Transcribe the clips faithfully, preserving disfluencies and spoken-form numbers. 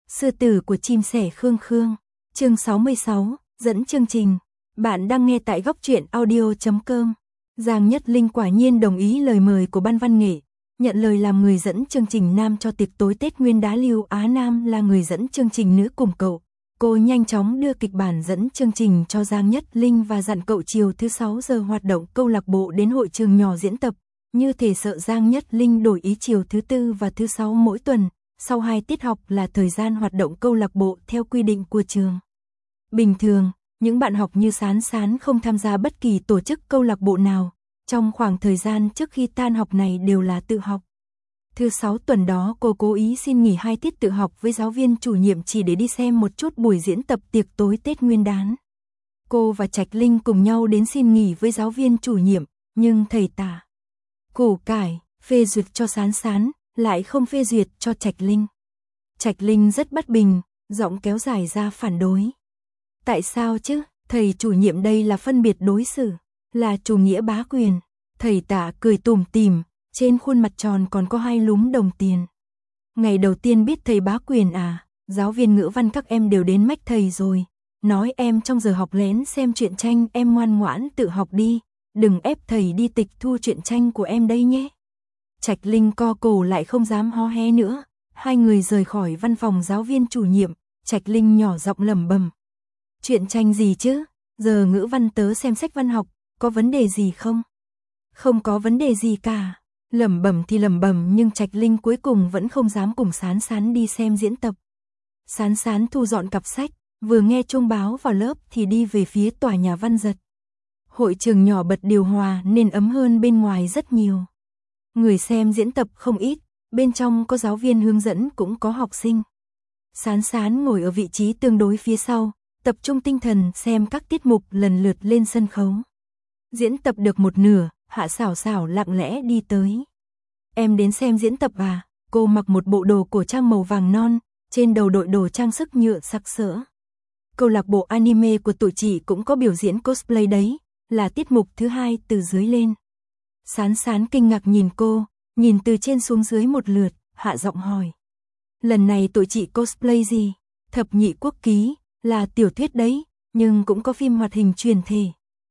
Sư tử của chim sẻ Khương Khương. Chương sáu mươi sáu, dẫn chương trình. Bạn đang nghe tại góc truyện audio chấm com. Giang Nhất Linh quả nhiên đồng ý lời mời của ban văn nghệ, nhận lời làm người dẫn chương trình nam cho tiệc tối Tết Nguyên Đán. Lưu Á Nam là người dẫn chương trình nữ cùng cậu. Cô nhanh chóng đưa kịch bản dẫn chương trình cho Giang Nhất Linh và dặn cậu chiều thứ sáu giờ hoạt động câu lạc bộ đến hội trường nhỏ diễn tập, như thể sợ Giang Nhất Linh đổi ý chiều thứ tư và thứ sáu mỗi tuần. Sau hai tiết học là thời gian hoạt động câu lạc bộ theo quy định của trường. Bình thường, những bạn học như Sán Sán không tham gia bất kỳ tổ chức câu lạc bộ nào, trong khoảng thời gian trước khi tan học này đều là tự học. Thứ sáu tuần đó cô cố ý xin nghỉ hai tiết tự học với giáo viên chủ nhiệm chỉ để đi xem một chút buổi diễn tập tiệc tối Tết Nguyên Đán. Cô và Trạch Linh cùng nhau đến xin nghỉ với giáo viên chủ nhiệm, nhưng thầy Tả Củ Cải phê duyệt cho Sán Sán, lại không phê duyệt cho Trạch Linh. Trạch Linh rất bất bình, giọng kéo dài ra phản đối. Tại sao chứ, thầy chủ nhiệm đây là phân biệt đối xử, là chủ nghĩa bá quyền. Thầy Tả cười tủm tỉm, trên khuôn mặt tròn còn có hai lúm đồng tiền. Ngày đầu tiên biết thầy bá quyền à, giáo viên ngữ văn các em đều đến mách thầy rồi, nói em trong giờ học lén xem truyện tranh, em ngoan ngoãn tự học đi, đừng ép thầy đi tịch thu truyện tranh của em đây nhé. Trạch Linh co cổ lại không dám hó hé nữa. Hai người rời khỏi văn phòng giáo viên chủ nhiệm. Trạch Linh nhỏ giọng lẩm bẩm. Truyện tranh gì chứ? Giờ ngữ văn tớ xem sách văn học, có vấn đề gì không? Không có vấn đề gì cả. Lẩm bẩm thì lẩm bẩm nhưng Trạch Linh cuối cùng vẫn không dám cùng Sán Sán đi xem diễn tập. Sán Sán thu dọn cặp sách, vừa nghe chuông báo vào lớp thì đi về phía tòa nhà Văn Giật. Hội trường nhỏ bật điều hòa nên ấm hơn bên ngoài rất nhiều. Người xem diễn tập không ít, bên trong có giáo viên hướng dẫn cũng có học sinh. Sán Sán ngồi ở vị trí tương đối phía sau, tập trung tinh thần xem các tiết mục lần lượt lên sân khấu. Diễn tập được một nửa, Hạ Xảo Xảo lặng lẽ đi tới. Em đến xem diễn tập à? Cô mặc một bộ đồ cổ trang màu vàng non, trên đầu đội đồ trang sức nhựa sặc sỡ. Câu lạc bộ anime của tụi chị cũng có biểu diễn cosplay đấy, là tiết mục thứ hai từ dưới lên. Sán Sán kinh ngạc nhìn cô, nhìn từ trên xuống dưới một lượt, hạ giọng hỏi. Lần này tụi chị cosplay gì? Thập nhị quốc ký, là tiểu thuyết đấy, nhưng cũng có phim hoạt hình truyền thể.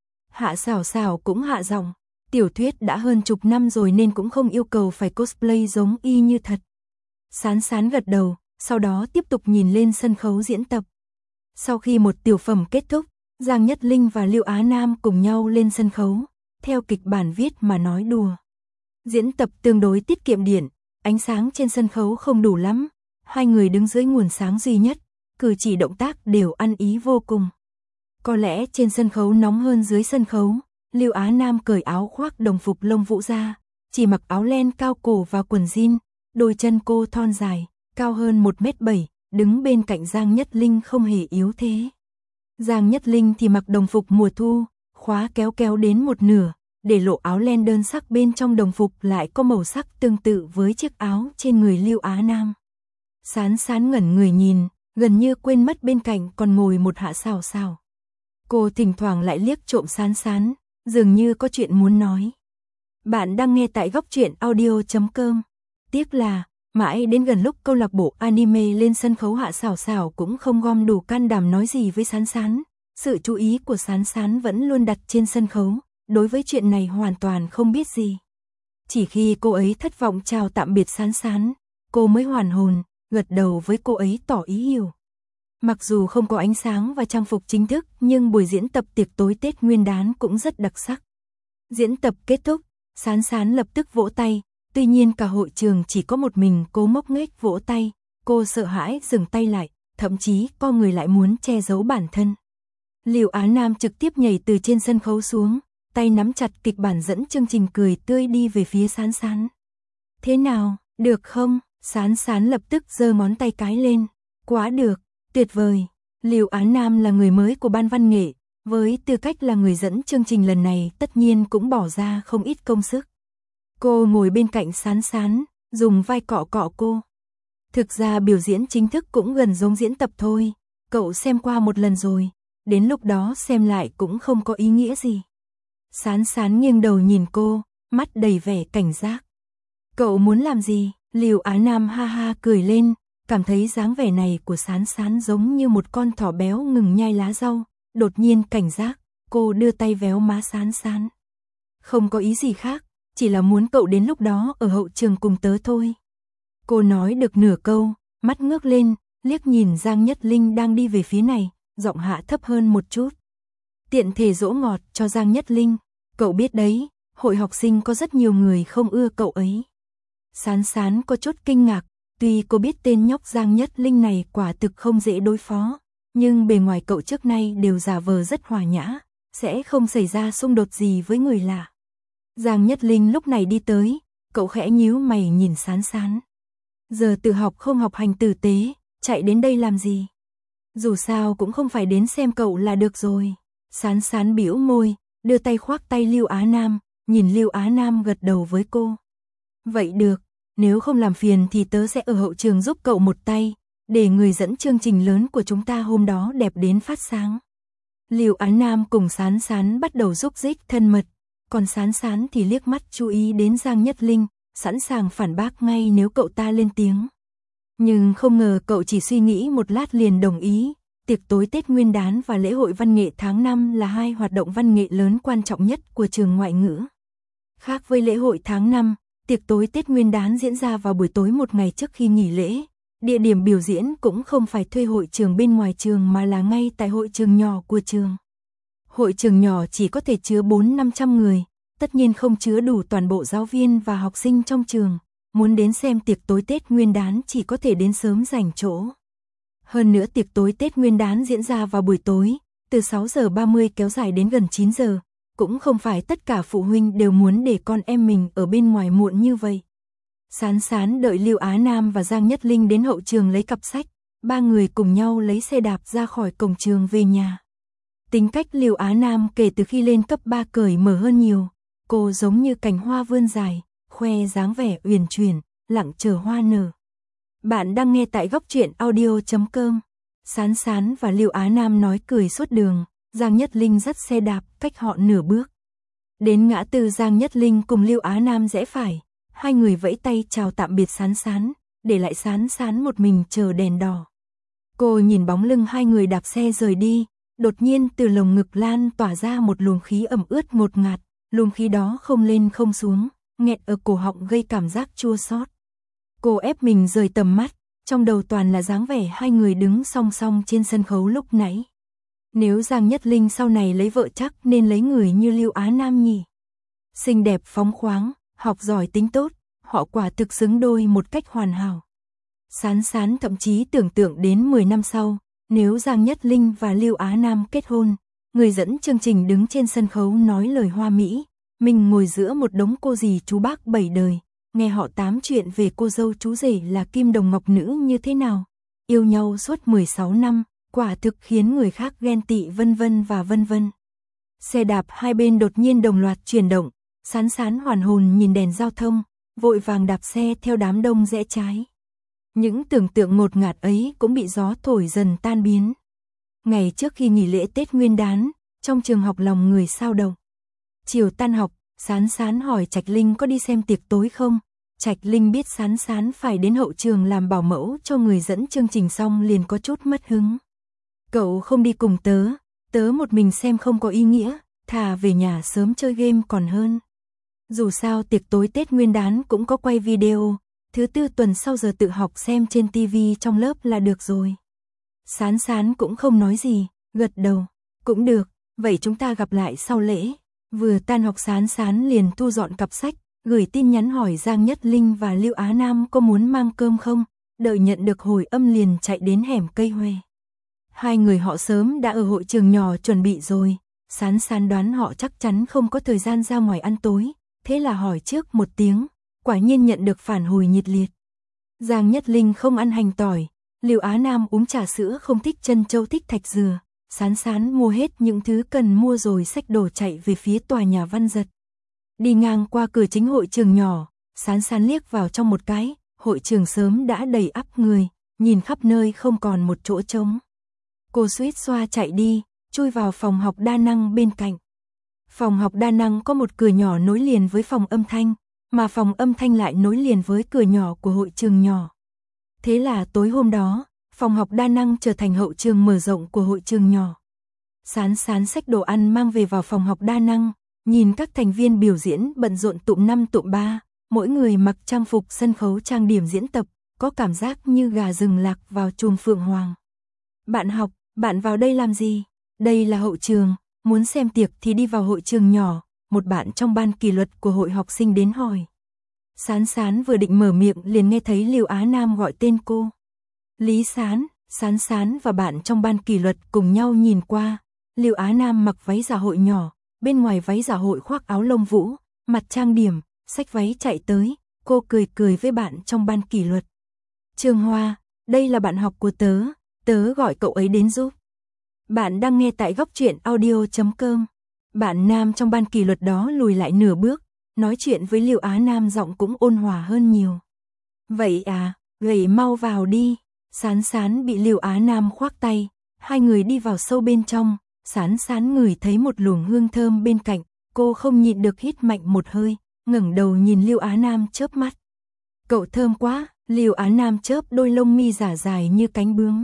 Hạ Xảo Xảo cũng hạ giọng, tiểu thuyết đã hơn chục năm rồi nên cũng không yêu cầu phải cosplay giống y như thật. Sán Sán gật đầu, sau đó tiếp tục nhìn lên sân khấu diễn tập. Sau khi một tiểu phẩm kết thúc, Giang Nhất Linh và Lưu Á Nam cùng nhau lên sân khấu. Theo kịch bản viết mà nói đùa. Diễn tập tương đối tiết kiệm điện, ánh sáng trên sân khấu không đủ lắm, hai người đứng dưới nguồn sáng duy nhất, cử chỉ động tác đều ăn ý vô cùng. Có lẽ trên sân khấu nóng hơn dưới sân khấu, Lưu Á Nam cởi áo khoác đồng phục lông vũ ra, chỉ mặc áo len cao cổ và quần jean, đôi chân cô thon dài, cao hơn một mét bảy, đứng bên cạnh Giang Nhất Linh không hề yếu thế. Giang Nhất Linh thì mặc đồng phục mùa thu, khóa kéo kéo đến một nửa, để lộ áo len đơn sắc bên trong đồng phục lại có màu sắc tương tự với chiếc áo trên người Lưu Á Nam. Sán Sán ngẩn người nhìn, gần như quên mất bên cạnh còn ngồi một Hạ Xảo Xảo. Cô thỉnh thoảng lại liếc trộm Sán Sán, dường như có chuyện muốn nói. Bạn đang nghe tại góc truyện audio chấm com. Tiếc là, mãi đến gần lúc câu lạc bộ anime lên sân khấu Hạ Xảo Xảo cũng không gom đủ can đảm nói gì với Sán Sán. Sự chú ý của Sán Sán vẫn luôn đặt trên sân khấu, đối với chuyện này hoàn toàn không biết gì. Chỉ khi cô ấy thất vọng chào tạm biệt Sán Sán, cô mới hoàn hồn, gật đầu với cô ấy tỏ ý hiểu. Mặc dù không có ánh sáng và trang phục chính thức, nhưng buổi diễn tập tiệc tối Tết Nguyên Đán cũng rất đặc sắc. Diễn tập kết thúc, Sán Sán lập tức vỗ tay, tuy nhiên cả hội trường chỉ có một mình cô ngốc nghếch vỗ tay, cô sợ hãi dừng tay lại, thậm chí co người lại muốn che giấu bản thân. Lưu Á Nam trực tiếp nhảy từ trên sân khấu xuống, tay nắm chặt kịch bản dẫn chương trình cười tươi đi về phía Sán Sán. Thế nào, được không? Sán Sán lập tức giơ ngón tay cái lên. Quá được, tuyệt vời. Lưu Á Nam là người mới của ban văn nghệ, với tư cách là người dẫn chương trình lần này tất nhiên cũng bỏ ra không ít công sức. Cô ngồi bên cạnh Sán Sán, dùng vai cọ cọ cô. Thực ra biểu diễn chính thức cũng gần giống diễn tập thôi, cậu xem qua một lần rồi. Đến lúc đó xem lại cũng không có ý nghĩa gì. Sán Sán nghiêng đầu nhìn cô, mắt đầy vẻ cảnh giác. Cậu muốn làm gì? Lưu Á Nam ha ha cười lên, cảm thấy dáng vẻ này của Sán Sán giống như một con thỏ béo ngừng nhai lá rau, đột nhiên cảnh giác, cô đưa tay véo má Sán Sán. Không có ý gì khác, chỉ là muốn cậu đến lúc đó ở hậu trường cùng tớ thôi. Cô nói được nửa câu, mắt ngước lên, liếc nhìn Giang Nhất Linh đang đi về phía này, giọng hạ thấp hơn một chút. Tiện thể dỗ ngọt cho Giang Nhất Linh, cậu biết đấy, hội học sinh có rất nhiều người không ưa cậu ấy. Sán Sán có chút kinh ngạc, tuy cô biết tên nhóc Giang Nhất Linh này quả thực không dễ đối phó, nhưng bề ngoài cậu trước nay đều giả vờ rất hòa nhã, sẽ không xảy ra xung đột gì với người lạ. Giang Nhất Linh lúc này đi tới, cậu khẽ nhíu mày nhìn Sán Sán. Giờ tự học không học hành tử tế, chạy đến đây làm gì? Dù sao cũng không phải đến xem cậu là được rồi. Sán Sán bĩu môi, đưa tay khoác tay Lưu Á Nam, nhìn Lưu Á Nam gật đầu với cô. Vậy được, nếu không làm phiền thì tớ sẽ ở hậu trường giúp cậu một tay, để người dẫn chương trình lớn của chúng ta hôm đó đẹp đến phát sáng. Lưu Á Nam cùng Sán Sán bắt đầu rúc rích thân mật, còn Sán Sán thì liếc mắt chú ý đến Giang Nhất Linh, sẵn sàng phản bác ngay nếu cậu ta lên tiếng. Nhưng không ngờ cậu chỉ suy nghĩ một lát liền đồng ý. Tiệc tối Tết Nguyên đán và lễ hội văn nghệ tháng năm là hai hoạt động văn nghệ lớn quan trọng nhất của trường ngoại ngữ. Khác với lễ hội tháng năm, tiệc tối Tết Nguyên đán diễn ra vào buổi tối một ngày trước khi nghỉ lễ. Địa điểm biểu diễn cũng không phải thuê hội trường bên ngoài trường mà là ngay tại hội trường nhỏ của trường. Hội trường nhỏ chỉ có thể chứa bốn năm trăm người, tất nhiên không chứa đủ toàn bộ giáo viên và học sinh trong trường. Muốn đến xem tiệc tối Tết Nguyên đán chỉ có thể đến sớm giành chỗ. Hơn nữa tiệc tối Tết Nguyên đán diễn ra vào buổi tối, từ sáu giờ ba mươi kéo dài đến gần chín giờ, cũng không phải tất cả phụ huynh đều muốn để con em mình ở bên ngoài muộn như vậy. Sán Sán đợi Lưu Á Nam và Giang Nhất Linh đến hậu trường lấy cặp sách, ba người cùng nhau lấy xe đạp ra khỏi cổng trường về nhà. Tính cách Lưu Á Nam kể từ khi lên cấp ba cởi mở hơn nhiều, cô giống như cành hoa vươn dài, khoe dáng vẻ uyển chuyển, lặng chờ hoa nở. Bạn đang nghe tại góc truyện audio chấm com. Sán Sán và Lưu Á Nam nói cười suốt đường, Giang Nhất Linh dắt xe đạp cách họ nửa bước. Đến ngã tư Giang Nhất Linh cùng Lưu Á Nam rẽ phải, hai người vẫy tay chào tạm biệt Sán Sán, để lại Sán Sán một mình chờ đèn đỏ. Cô nhìn bóng lưng hai người đạp xe rời đi, đột nhiên từ lồng ngực lan tỏa ra một luồng khí ẩm ướt ngột ngạt, luồng khí đó không lên không xuống, nghẹt ở cổ họng gây cảm giác chua xót. Cô ép mình rời tầm mắt, trong đầu toàn là dáng vẻ hai người đứng song song trên sân khấu lúc nãy. Nếu Giang Nhất Linh sau này lấy vợ chắc nên lấy người như Lưu Á Nam nhỉ. Xinh đẹp phóng khoáng, học giỏi tính tốt, họ quả thực xứng đôi một cách hoàn hảo. Sán Sán thậm chí tưởng tượng đến mười năm sau, nếu Giang Nhất Linh và Lưu Á Nam kết hôn, người dẫn chương trình đứng trên sân khấu nói lời hoa mỹ, mình ngồi giữa một đống cô dì chú bác bảy đời, nghe họ tám chuyện về cô dâu chú rể là kim đồng ngọc nữ như thế nào, yêu nhau suốt mười sáu năm, quả thực khiến người khác ghen tị vân vân và vân vân. Xe đạp hai bên đột nhiên đồng loạt chuyển động, Sán Sán hoàn hồn nhìn đèn giao thông, vội vàng đạp xe theo đám đông rẽ trái. Những tưởng tượng ngột ngạt ấy cũng bị gió thổi dần tan biến. Ngày trước khi nghỉ lễ Tết Nguyên đán, trong trường học lòng người sao động. Chiều tan học, Sán Sán hỏi Trạch Linh có đi xem tiệc tối không. Trạch Linh biết Sán Sán phải đến hậu trường làm bảo mẫu cho người dẫn chương trình xong liền có chút mất hứng. Cậu không đi cùng tớ, tớ một mình xem không có ý nghĩa, thà về nhà sớm chơi game còn hơn. Dù sao tiệc tối Tết Nguyên đán cũng có quay video, thứ tư tuần sau giờ tự học xem trên tivi trong lớp là được rồi. Sán Sán cũng không nói gì, gật đầu, cũng được, vậy chúng ta gặp lại sau lễ. Vừa tan học Sán Sán liền thu dọn cặp sách, gửi tin nhắn hỏi Giang Nhất Linh và Lưu Á Nam có muốn mang cơm không, đợi nhận được hồi âm liền chạy đến hẻm cây huệ. Hai người họ sớm đã ở hội trường nhỏ chuẩn bị rồi, Sán Sán đoán họ chắc chắn không có thời gian ra ngoài ăn tối, thế là hỏi trước một tiếng, quả nhiên nhận được phản hồi nhiệt liệt. Giang Nhất Linh không ăn hành tỏi, Lưu Á Nam uống trà sữa không thích trân châu thích thạch dừa, Sán Sán mua hết những thứ cần mua rồi xách đồ chạy về phía tòa nhà Văn Giật. Đi ngang qua cửa chính hội trường nhỏ, Sán Sán liếc vào trong một cái, hội trường sớm đã đầy ắp người, nhìn khắp nơi không còn một chỗ trống. Cô suýt xoa chạy đi, chui vào phòng học đa năng bên cạnh. Phòng học đa năng có một cửa nhỏ nối liền với phòng âm thanh, mà phòng âm thanh lại nối liền với cửa nhỏ của hội trường nhỏ. Thế là tối hôm đó, phòng học đa năng trở thành hậu trường mở rộng của hội trường nhỏ. Sán Sán xách đồ ăn mang về vào phòng học đa năng, nhìn các thành viên biểu diễn bận rộn tụm năm tụm ba, mỗi người mặc trang phục sân khấu trang điểm diễn tập, có cảm giác như gà rừng lạc vào chùm phượng hoàng. Bạn học, bạn vào đây làm gì? Đây là hậu trường, muốn xem tiệc thì đi vào hội trường nhỏ, một bạn trong ban kỷ luật của hội học sinh đến hỏi. Sán Sán vừa định mở miệng liền nghe thấy Lưu Á Nam gọi tên cô. Lý Sán, Sán Sán và bạn trong ban kỷ luật cùng nhau nhìn qua. Lưu Á Nam mặc váy dạ hội nhỏ, bên ngoài váy dạ hội khoác áo lông vũ, mặt trang điểm, xách váy chạy tới, cô cười cười với bạn trong ban kỷ luật. Trương Hoa, đây là bạn học của tớ, tớ gọi cậu ấy đến giúp. Bạn đang nghe tại góc truyện audio chấm com. Bạn nam trong ban kỷ luật đó lùi lại nửa bước, nói chuyện với Lưu Á Nam giọng cũng ôn hòa hơn nhiều. Vậy à, vậy mau vào đi. Sán Sán bị Lưu Á Nam khoác tay, hai người đi vào sâu bên trong. Sán Sán ngửi thấy một luồng hương thơm bên cạnh, cô không nhịn được hít mạnh một hơi, ngẩng đầu nhìn Lưu Á Nam chớp mắt. Cậu thơm quá, Lưu Á Nam chớp đôi lông mi giả dài như cánh bướm.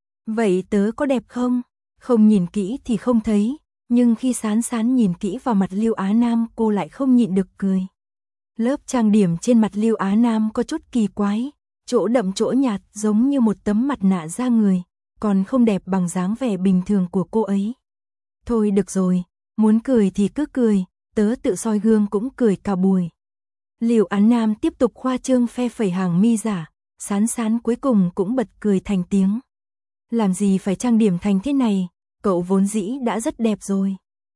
Vậy tớ có đẹp không? Không nhìn kỹ thì không thấy, nhưng khi Sán Sán nhìn kỹ vào mặt Lưu Á Nam cô lại không nhịn được cười. Lớp trang điểm trên mặt Lưu Á Nam có chút kỳ quái, chỗ đậm chỗ nhạt giống như một tấm mặt nạ da người, còn không đẹp bằng dáng vẻ bình thường của cô ấy. Thôi được rồi, muốn cười thì cứ cười, tớ tự soi gương cũng cười cả buổi. Lưu Á Nam tiếp tục khoa trương phe phẩy hàng mi giả, Sán Sán cuối cùng cũng bật cười thành tiếng. Làm gì phải trang điểm thành thế này, cậu vốn dĩ đã rất đẹp rồi.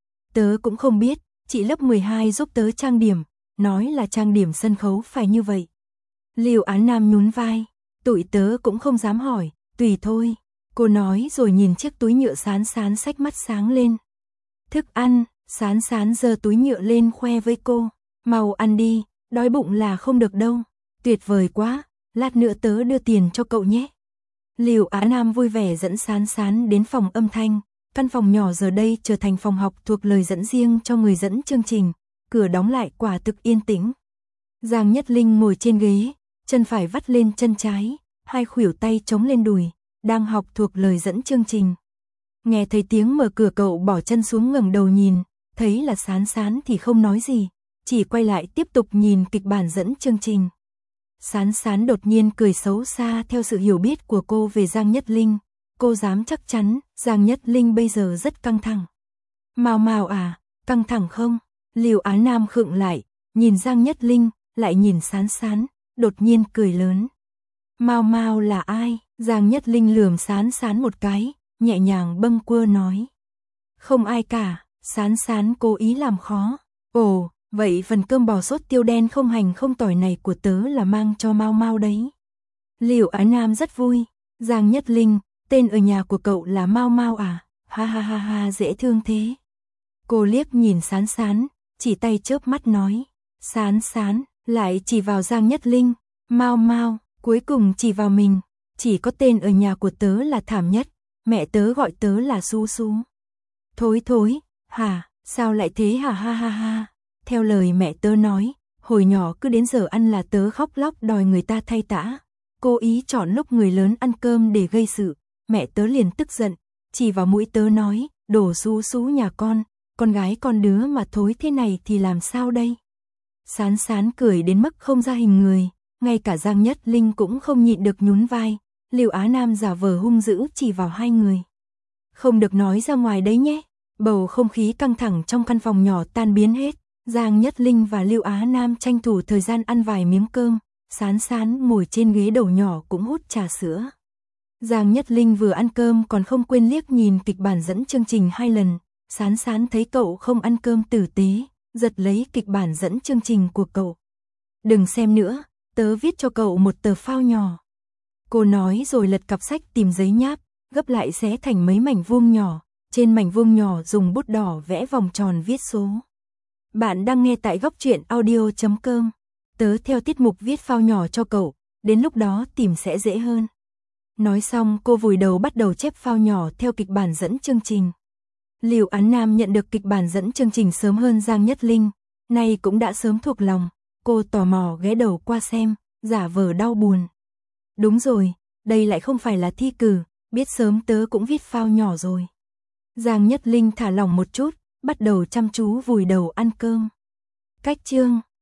Tớ cũng không biết, chị lớp mười hai giúp tớ trang điểm, nói là trang điểm sân khấu phải như vậy. Lưu Á Nam nhún vai, tụi tớ cũng không dám hỏi, tùy thôi. Cô nói rồi nhìn chiếc túi nhựa Sán Sán xách mắt sáng lên. Thức ăn, Sán Sán giơ túi nhựa lên khoe với cô. Mau ăn đi, đói bụng là không được đâu. Tuyệt vời quá, lát nữa tớ đưa tiền cho cậu nhé. Lưu Á Nam vui vẻ dẫn Sán Sán đến phòng âm thanh. Căn phòng nhỏ giờ đây trở thành phòng học thuộc lời dẫn riêng cho người dẫn chương trình. Cửa đóng lại quả thực yên tĩnh. Giang Nhất Linh ngồi trên ghế, chân phải vắt lên chân trái, hai khuỷu tay chống lên đùi, đang học thuộc lời dẫn chương trình. Nghe thấy tiếng mở cửa cậu bỏ chân xuống ngẩng đầu nhìn, thấy là Sán Sán thì không nói gì, chỉ quay lại tiếp tục nhìn kịch bản dẫn chương trình. Sán Sán đột nhiên cười xấu xa theo sự hiểu biết của cô về Giang Nhất Linh, cô dám chắc chắn Giang Nhất Linh bây giờ rất căng thẳng. Mao Mao à, căng thẳng không? Lưu Á Nam khựng lại, nhìn Giang Nhất Linh, lại nhìn Sán Sán, đột nhiên cười lớn. Mao Mao là ai? Giang Nhất Linh lườm Sán Sán một cái, nhẹ nhàng bâng quơ nói. Không ai cả, Sán Sán cố ý làm khó. Ồ, vậy phần cơm bò sốt tiêu đen không hành không tỏi này của tớ là mang cho Mao Mao đấy. Lưu Á Nam rất vui. Giang Nhất Linh, tên ở nhà của cậu là Mao Mao à? Ha ha ha ha, dễ thương thế. Cô liếc nhìn Sán Sán, chỉ tay chớp mắt nói. Sán Sán, lại chỉ vào Giang Nhất Linh. Mao Mao, cuối cùng chỉ vào mình. Chỉ có tên ở nhà của tớ là thảm nhất, mẹ tớ gọi tớ là Su Su. Thối thối, hả, sao lại thế hả ha ha ha. Theo lời mẹ tớ nói, hồi nhỏ cứ đến giờ ăn là tớ khóc lóc đòi người ta thay tã. Cố ý chọn lúc người lớn ăn cơm để gây sự, mẹ tớ liền tức giận, chỉ vào mũi tớ nói, đồ Su Su nhà con, con gái con đứa mà thối thế này thì làm sao đây. Sán Sán cười đến mức không ra hình người, ngay cả Giang Nhất Linh cũng không nhịn được nhún vai. Lưu Á Nam giả vờ hung dữ chỉ vào hai người. Không được nói ra ngoài đấy nhé. Bầu không khí căng thẳng trong căn phòng nhỏ tan biến hết. Giang Nhất Linh và Lưu Á Nam tranh thủ thời gian ăn vài miếng cơm. Sán Sán ngồi trên ghế đầu nhỏ cũng hút trà sữa. Giang Nhất Linh vừa ăn cơm còn không quên liếc nhìn kịch bản dẫn chương trình hai lần. Sán Sán thấy cậu không ăn cơm tử tế, giật lấy kịch bản dẫn chương trình của cậu. Đừng xem nữa, tớ viết cho cậu một tờ phao nhỏ. Cô nói rồi lật cặp sách tìm giấy nháp, gấp lại xé thành mấy mảnh vuông nhỏ, trên mảnh vuông nhỏ dùng bút đỏ vẽ vòng tròn viết số. Bạn đang nghe tại góc truyện audio chấm com. Tớ theo tiết mục viết phao nhỏ cho cậu, đến lúc đó tìm sẽ dễ hơn. Nói xong cô vùi đầu bắt đầu chép phao nhỏ theo kịch bản dẫn chương trình. Lưu Á Nam nhận được kịch bản dẫn chương trình sớm hơn Giang Nhất Linh, nay cũng đã sớm thuộc lòng, cô tò mò ghé đầu qua xem, giả vờ đau buồn. Đúng rồi, đây lại không phải là thi cử, biết sớm tớ cũng viết phao nhỏ rồi. Giang Nhất Linh thả lỏng một chút, bắt đầu chăm chú vùi đầu ăn cơm. Cách chương